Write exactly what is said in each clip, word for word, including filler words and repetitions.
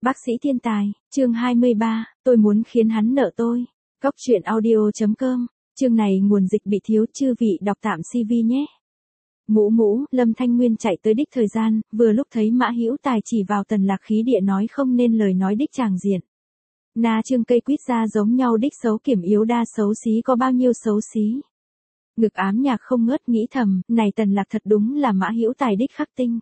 Bác sĩ thiên tài, chương hai mươi ba, tôi muốn khiến hắn nợ tôi. Góc truyện audio.com, chương này nguồn dịch bị thiếu, chư vị đọc tạm xê vê nhé. Mũ mũ, Lâm Thanh Nguyên chạy tới đích thời gian, vừa lúc thấy Mã Hữu Tài chỉ vào Tần Lạc khí địa nói không nên lời nói đích tràng diện. Na trương cây quýt ra giống nhau đích xấu kiểm yếu đa xấu xí có bao nhiêu xấu xí. Ngực ám nhạc không ngớt nghĩ thầm, này Tần Lạc thật đúng là Mã Hữu Tài đích khắc tinh.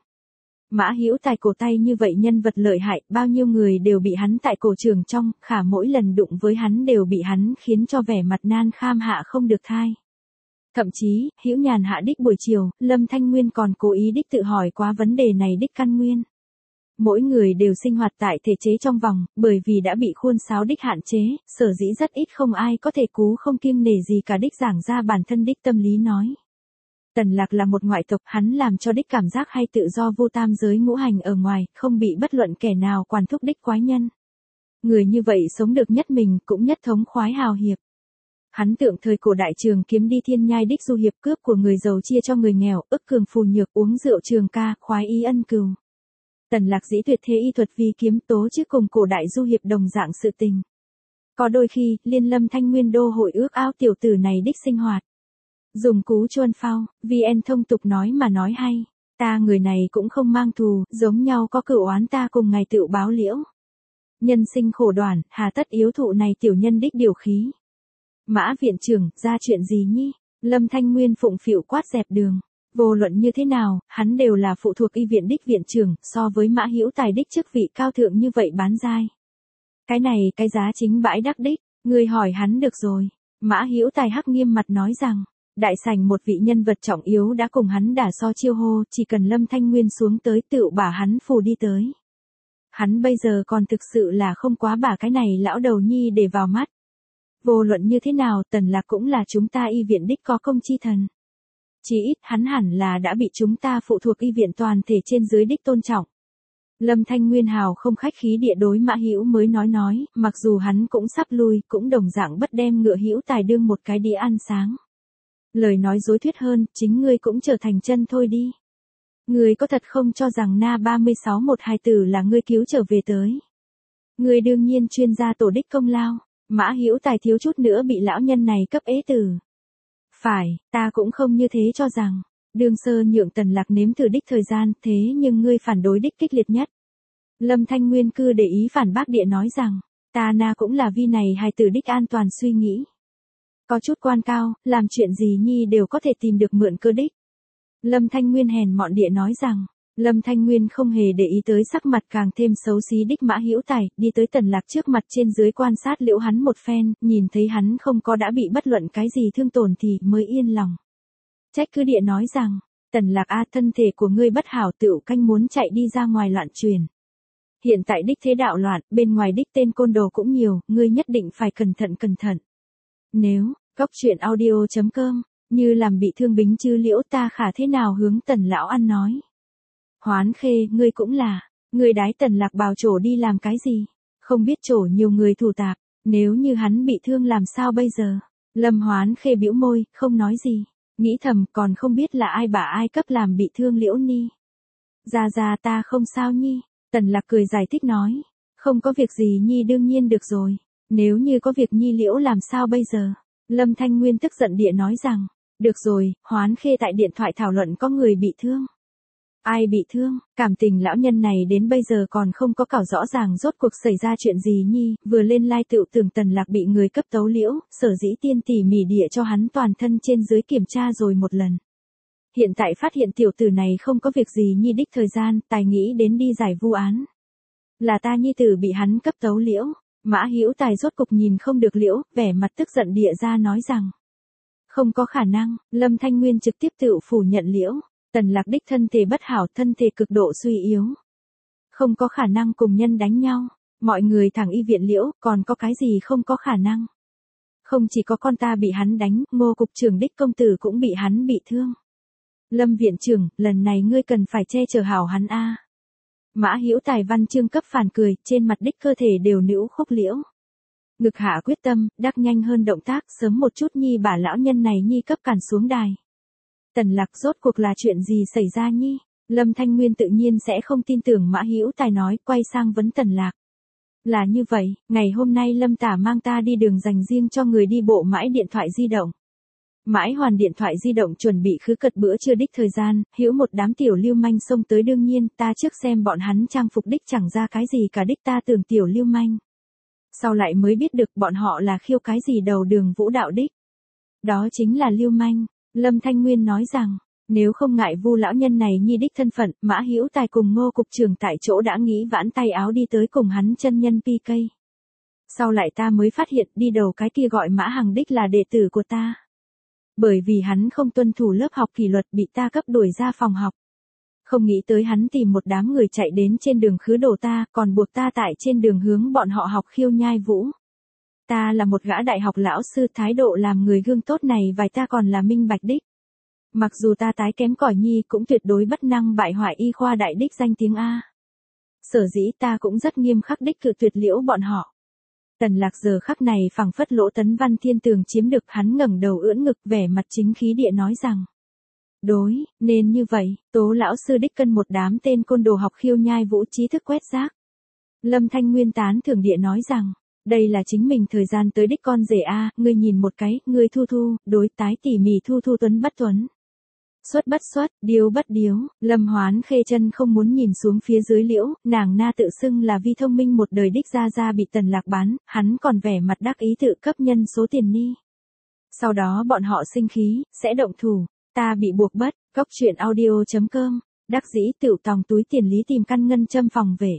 Mã Hữu Tài cổ tay như vậy nhân vật lợi hại, bao nhiêu người đều bị hắn tại cổ trường trong, khả mỗi lần đụng với hắn đều bị hắn khiến cho vẻ mặt nan kham hạ không được thai. Thậm chí, Hữu Nhàn hạ đích buổi chiều, Lâm Thanh Nguyên còn cố ý đích tự hỏi qua vấn đề này đích căn nguyên. Mỗi người đều sinh hoạt tại thể chế trong vòng, bởi vì đã bị khuôn sáo đích hạn chế, sở dĩ rất ít không ai có thể cú không kiêng nể gì cả đích giảng ra bản thân đích tâm lý nói. Tần Lạc là một ngoại tộc, hắn làm cho đích cảm giác hay tự do vô tam giới ngũ hành ở ngoài, không bị bất luận kẻ nào quản thúc đích quái nhân. Người như vậy sống được nhất mình, cũng nhất thống khoái hào hiệp. Hắn tượng thời cổ đại trường kiếm đi thiên nhai đích du hiệp, cướp của người giàu chia cho người nghèo, ức cường phù nhược, uống rượu trường ca, khoái ý ân cừu. Tần Lạc dĩ tuyệt thế y thuật vì kiếm tố chứ cùng cổ đại du hiệp đồng dạng sự tình. Có đôi khi, liên Lâm Thanh Nguyên đô hội ước ao tiểu tử này đích sinh hoạt. Dùng cú chuôn phao, vê en thông tục nói mà nói hay, ta người này cũng không mang thù, giống nhau có cửu oán ta cùng ngày tựu báo liễu. Nhân sinh khổ đoản, hà tất yếu thụ này tiểu nhân đích điều khí. Mã viện trưởng, ra chuyện gì nhi? Lâm Thanh Nguyên phụng phịu quát dẹp đường. Vô luận như thế nào, hắn đều là phụ thuộc y viện đích viện trưởng, so với Mã Hữu Tài đích chức vị cao thượng như vậy bán dai. Cái này, cái giá chính bãi đắc đích, người hỏi hắn được rồi. Mã Hữu Tài hắc nghiêm mặt nói rằng, đại sảnh một vị nhân vật trọng yếu đã cùng hắn đả so chiêu hô, chỉ cần Lâm Thanh Nguyên xuống tới tựu bả hắn phù đi tới. Hắn bây giờ còn thực sự là không quá bả cái này lão đầu nhi để vào mắt. Vô luận như thế nào, Tần Lạc cũng là chúng ta y viện đích có công chi thần. Chỉ ít hắn hẳn là đã bị chúng ta phụ thuộc y viện toàn thể trên dưới đích tôn trọng. Lâm Thanh Nguyên hào không khách khí địa đối Mã Hữu mới nói nói, mặc dù hắn cũng sắp lui, cũng đồng dạng bất đem ngựa Hữu Tài đương một cái đĩa ăn sáng. Lời nói dối thuyết hơn, chính ngươi cũng trở thành chân thôi đi. Ngươi có thật không cho rằng na ba mươi sáu một hai tử là ngươi cứu trở về tới. Ngươi đương nhiên chuyên gia tổ đích công lao, Mã Hữu Tài thiếu chút nữa bị lão nhân này cấp ế tử. Phải, ta cũng không như thế cho rằng. Đương sơ nhượng Tần Lạc nếm thử đích thời gian, thế nhưng ngươi phản đối đích kích liệt nhất. Lâm Thanh Nguyên cư để ý phản bác địa nói rằng, ta na cũng là vi này hài tử đích an toàn suy nghĩ. Có chút quan cao, làm chuyện gì nhi đều có thể tìm được mượn cơ đích. Lâm Thanh Nguyên hèn mọn địa nói rằng, Lâm Thanh Nguyên không hề để ý tới sắc mặt càng thêm xấu xí đích Mã Hữu Tài, đi tới Tần Lạc trước mặt trên dưới quan sát liễu hắn một phen, nhìn thấy hắn không có đã bị bất luận cái gì thương tổn thì mới yên lòng. Trách cứ địa nói rằng, Tần Lạc a, thân thể của ngươi bất hảo tựu canh muốn chạy đi ra ngoài loạn truyền. Hiện tại đích thế đạo loạn, bên ngoài đích tên côn đồ cũng nhiều, ngươi nhất định phải cẩn thận cẩn thận. Nếu, góc truyện audio.com, như làm bị thương bính chứ liễu ta khả thế nào hướng Tần lão ăn nói. Hoán Khê, ngươi cũng là, ngươi đái Tần Lạc bào trổ đi làm cái gì, không biết trổ nhiều người thủ tạp, nếu như hắn bị thương làm sao bây giờ. Lâm Hoán Khê bĩu môi, không nói gì, nghĩ thầm còn không biết là ai bả ai cấp làm bị thương liễu ni. Ra ra ta không sao nhi, Tần Lạc cười giải thích nói, không có việc gì nhi đương nhiên được rồi, nếu như có việc nhi liễu làm sao bây giờ. Lâm Thanh Nguyên tức giận địa nói rằng, được rồi, Hoán Khê tại điện thoại thảo luận có người bị thương. Ai bị thương, cảm tình lão nhân này đến bây giờ còn không có cảo rõ ràng rốt cuộc xảy ra chuyện gì nhi, vừa lên lai tựu tưởng Tần Lạc bị người cấp tấu liễu, sở dĩ tiên tỉ mỉ địa cho hắn toàn thân trên dưới kiểm tra rồi một lần. Hiện tại phát hiện tiểu tử này không có việc gì nhi đích thời gian, tài nghĩ đến đi giải vu án. Là ta nhi tử bị hắn cấp tấu liễu. Mã Hữu Tài rốt cục nhìn không được liễu, vẻ mặt tức giận địa ra nói rằng, không có khả năng. Lâm Thanh Nguyên trực tiếp tự phủ nhận liễu, Tần Lạc đích thân thể bất hảo, thân thể cực độ suy yếu. Không có khả năng cùng nhân đánh nhau, mọi người thẳng y viện liễu, còn có cái gì không có khả năng. Không chỉ có con ta bị hắn đánh, Ngô cục trưởng đích công tử cũng bị hắn bị thương. Lâm viện trưởng, lần này ngươi cần phải che chở hảo hắn a. Mã Hữu Tài văn chương cấp phản cười, trên mặt đích cơ thể đều nữu khúc liễu. Ngực hạ quyết tâm, đắc nhanh hơn động tác, sớm một chút nhi bả lão nhân này nhi cấp cản xuống đài. Tần Lạc rốt cuộc là chuyện gì xảy ra nhi? Lâm Thanh Nguyên tự nhiên sẽ không tin tưởng Mã Hữu Tài nói, quay sang vấn Tần Lạc. Là như vậy, ngày hôm nay Lâm Tả mang ta đi đường dành riêng cho người đi bộ mãi điện thoại di động. Mãi hoàn điện thoại di động chuẩn bị khứ cật bữa trưa đích thời gian, hữu một đám tiểu lưu manh xông tới đương nhiên, ta trước xem bọn hắn trang phục đích chẳng ra cái gì cả đích ta tưởng tiểu lưu manh. Sau lại mới biết được bọn họ là khiêu cái gì đầu đường vũ đạo đích. Đó chính là lưu manh. Lâm Thanh Nguyên nói rằng, nếu không ngại Vu lão nhân này nhi đích thân phận, Mã Hữu Tài cùng Ngô cục trưởng tại chỗ đã nghĩ vãn tay áo đi tới cùng hắn chân nhân pê ca. Sau lại ta mới phát hiện đi đầu cái kia gọi Mã Hằng đích là đệ tử của ta. Bởi vì hắn không tuân thủ lớp học kỷ luật bị ta cấp đuổi ra phòng học. Không nghĩ tới hắn tìm một đám người chạy đến trên đường khứ đổ ta, còn buộc ta tại trên đường hướng bọn họ học khiêu nhai vũ. Ta là một gã đại học lão sư, thái độ làm người gương tốt này vài ta còn là minh bạch đích. Mặc dù ta tái kém cỏi nhi cũng tuyệt đối bất năng bại hoại y khoa đại đích danh tiếng A. Sở dĩ ta cũng rất nghiêm khắc đích cự tuyệt liễu bọn họ. Tần Lạc giờ khắc này phảng phất Lỗ Tấn Văn thiên tường chiếm được, hắn ngẩng đầu ưỡn ngực vẻ mặt chính khí địa nói rằng. Đối, nên như vậy, Tố lão sư đích cân một đám tên côn đồ học khiêu nhai vũ trí thức quét rác. Lâm Thanh Nguyên tán thưởng địa nói rằng, đây là chính mình thời gian tới đích con rể A, ngươi nhìn một cái, ngươi thu thu, đối tái tỉ mỉ thu thu tuấn bất tuấn. Xuất bất xuất, điếu bất điếu, Lâm Hoán Khê chân không muốn nhìn xuống phía dưới liễu, nàng na tự xưng là vi thông minh một đời đích ra ra bị Tần Lạc bán, hắn còn vẻ mặt đắc ý tự cấp nhân số tiền ni. Sau đó bọn họ sinh khí, sẽ động thủ, ta bị buộc bất, góc chuyện audio chấm com, đắc dĩ tựu tòng túi tiền lý tìm căn ngân châm phòng vệ.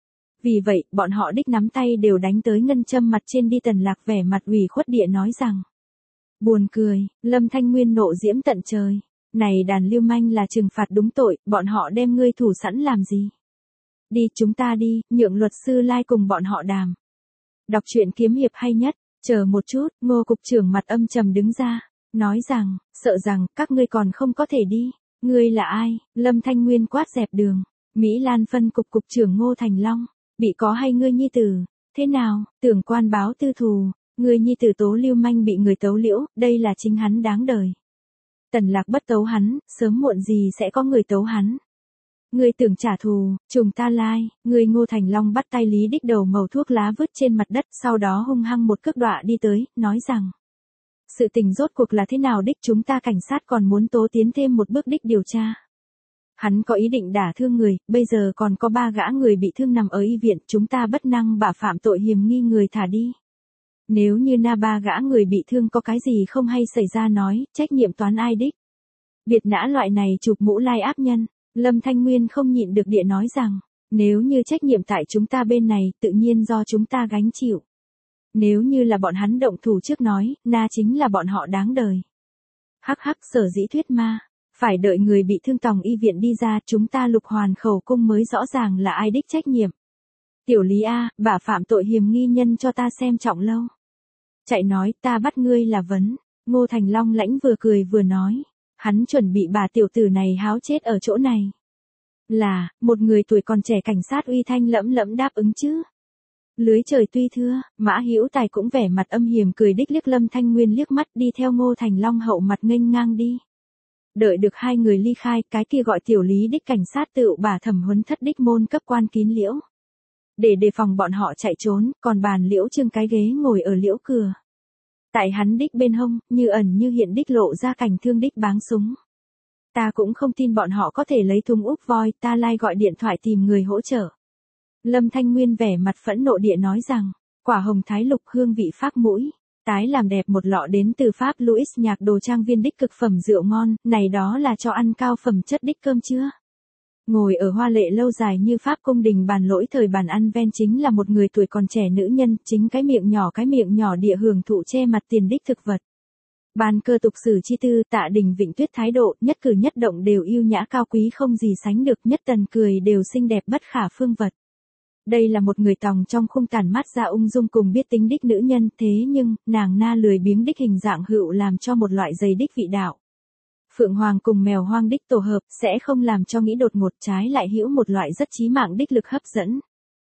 Vì vậy, bọn họ đích nắm tay đều đánh tới ngân châm mặt trên đi. Tần Lạc vẻ mặt ủy khuất địa nói rằng. Buồn cười, Lâm Thanh Nguyên nộ diễm tận trời. Này đàn lưu manh là trừng phạt đúng tội, bọn họ đem ngươi thủ sẵn làm gì? Đi chúng ta đi, nhượng luật sư lai cùng bọn họ đàm. Đọc truyện kiếm hiệp hay nhất, chờ một chút, Ngô cục trưởng mặt âm trầm đứng ra, nói rằng, sợ rằng, các ngươi còn không có thể đi. Ngươi là ai? Lâm Thanh Nguyên quát dẹp đường. Mỹ Lan phân cục cục trưởng Ngô Thành Long. Bị có hay ngươi nhi tử? Thế nào, tưởng quan báo tư thù, ngươi nhi tử tố lưu manh bị người tấu liễu, đây là chính hắn đáng đời. Tần Lạc bất tấu hắn, sớm muộn gì sẽ có người tấu hắn. Ngươi tưởng trả thù, trùng ta lai, ngươi Ngô Thành Long bắt tay Lý Đích đầu màu thuốc lá vứt trên mặt đất, sau đó hung hăng một cước đọa đi tới, nói rằng. Sự tình rốt cuộc là thế nào đích, chúng ta cảnh sát còn muốn tố tiến thêm một bước đích điều tra. Hắn có ý định đả thương người, bây giờ còn có ba gã người bị thương nằm ở y viện, chúng ta bất năng bà phạm tội hiểm nghi người thả đi. Nếu như na ba gã người bị thương có cái gì không hay xảy ra nói, trách nhiệm toán ai đích. Biệt nã loại này chụp mũ lai áp nhân, Lâm Thanh Nguyên không nhịn được địa nói rằng, nếu như trách nhiệm tại chúng ta bên này, tự nhiên do chúng ta gánh chịu. Nếu như là bọn hắn động thủ trước nói, na chính là bọn họ đáng đời. Hắc hắc, sở dĩ thuyết ma. Phải đợi người bị thương tòng y viện đi ra, chúng ta lục hoàn khẩu cung mới rõ ràng là ai đích trách nhiệm. Tiểu Lý A, bà phạm tội hiểm nghi nhân cho ta xem trọng lâu. Chạy nói, ta bắt ngươi là vấn. Ngô Thành Long lãnh vừa cười vừa nói. Hắn chuẩn bị bà tiểu tử này háo chết ở chỗ này. Là, một người tuổi còn trẻ cảnh sát uy thanh lẫm lẫm đáp ứng chứ. Lưới trời tuy thưa, Mã Hữu Tài cũng vẻ mặt âm hiểm cười đích liếc Lâm Thanh Nguyên liếc mắt đi theo Ngô Thành Long hậu mặt nghênh ngang đi. Đợi được hai người ly khai, cái kia gọi tiểu Lý đích cảnh sát tự bà thẩm huấn thất đích môn cấp quan kín liễu. Để đề phòng bọn họ chạy trốn, còn bàn liễu trương cái ghế ngồi ở liễu cửa. Tại hắn đích bên hông, như ẩn như hiện đích lộ ra cảnh thương đích báng súng. Ta cũng không tin bọn họ có thể lấy thùng úp voi, ta lai gọi điện thoại tìm người hỗ trợ. Lâm Thanh Nguyên vẻ mặt phẫn nộ địa nói rằng, quả hồng thái lục hương vị Pháp mũi. Tái làm đẹp một lọ đến từ Pháp Louis nhạc đồ trang viên đích cực phẩm rượu ngon, này đó là cho ăn cao phẩm chất đích cơm chưa? Ngồi ở hoa lệ lâu dài như Pháp cung đình bàn lỗi thời bàn ăn ven chính là một người tuổi còn trẻ nữ nhân, chính cái miệng nhỏ cái miệng nhỏ địa hưởng thụ che mặt tiền đích thực vật. Bàn cơ tục sử chi tư, Tạ Đình Vịnh Tuyết thái độ, nhất cử nhất động đều yêu nhã cao quý không gì sánh được, nhất tần cười đều xinh đẹp bất khả phương vật. Đây là một người tòng trong khung tàn mát ra ung dung cùng biết tính đích nữ nhân, thế nhưng, nàng na lười biếng đích hình dạng hữu làm cho một loại dày đích vị đạo. Phượng Hoàng cùng mèo hoang đích tổ hợp, sẽ không làm cho nghĩ đột ngột, trái lại hữu một loại rất chí mạng đích lực hấp dẫn.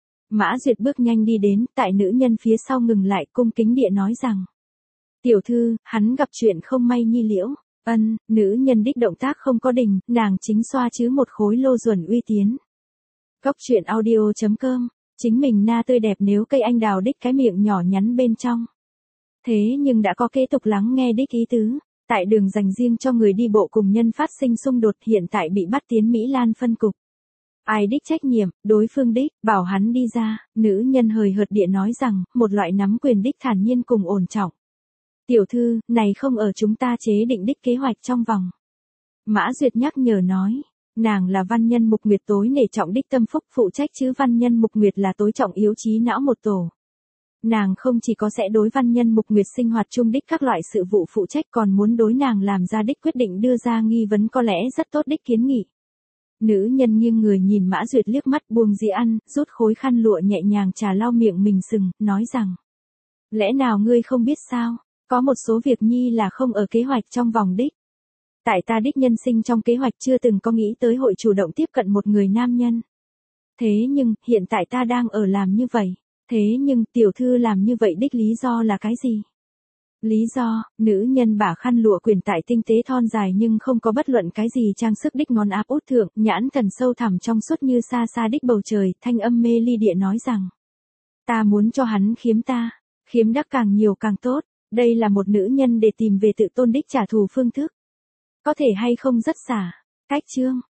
Mã Duyệt bước nhanh đi đến, tại nữ nhân phía sau ngừng lại, cung kính địa nói rằng. Tiểu thư, hắn gặp chuyện không may nhi liễu. Ân, nữ nhân đích động tác không có đình, nàng chính xoa chứ một khối lô duẩn uy tiến. Góc chuyện audio chấm com Chính mình na tươi đẹp nếu cây anh đào đích cái miệng nhỏ nhắn bên trong. Thế nhưng đã có kế tục lắng nghe đích ý tứ. Tại đường dành riêng cho người đi bộ cùng nhân phát sinh xung đột hiện tại bị bắt tiến Mỹ Lan phân cục. Ai đích trách nhiệm, đối phương đích, bảo hắn đi ra, nữ nhân hời hợt địa nói rằng, một loại nắm quyền đích thản nhiên cùng ổn trọng. Tiểu thư, này không ở chúng ta chế định đích kế hoạch trong vòng. Mã Duyệt nhắc nhở nói, nàng là văn nhân Mục Nguyệt tối nể trọng đích tâm phúc phụ trách chứ văn nhân Mục Nguyệt là tối trọng yếu trí não một tổ. Nàng không chỉ có sẽ đối văn nhân Mục Nguyệt sinh hoạt chung đích các loại sự vụ phụ trách còn muốn đối nàng làm ra đích quyết định đưa ra nghi vấn có lẽ rất tốt đích kiến nghị. Nữ nhân nghiêng người nhìn Mã Duyệt liếc mắt buông dĩa ăn, rút khối khăn lụa nhẹ nhàng trà lau miệng mình sừng, nói rằng. Lẽ nào ngươi không biết sao, có một số việc nhi là không ở kế hoạch trong vòng đích. Tại ta đích nhân sinh trong kế hoạch chưa từng có nghĩ tới hội chủ động tiếp cận một người nam nhân. Thế nhưng, hiện tại ta đang ở làm như vậy. Thế nhưng, tiểu thư làm như vậy đích lý do là cái gì? Lý do, nữ nhân bả khăn lụa quyền tại tinh tế thon dài nhưng không có bất luận cái gì trang sức đích ngón áp út thượng, nhãn thần sâu thẳm trong suốt như xa xa đích bầu trời, thanh âm mê ly địa nói rằng. Ta muốn cho hắn khiếm ta, khiếm đắc càng nhiều càng tốt, đây là một nữ nhân để tìm về tự tôn đích trả thù phương thức. Có thể hay không rất xả, cách chương.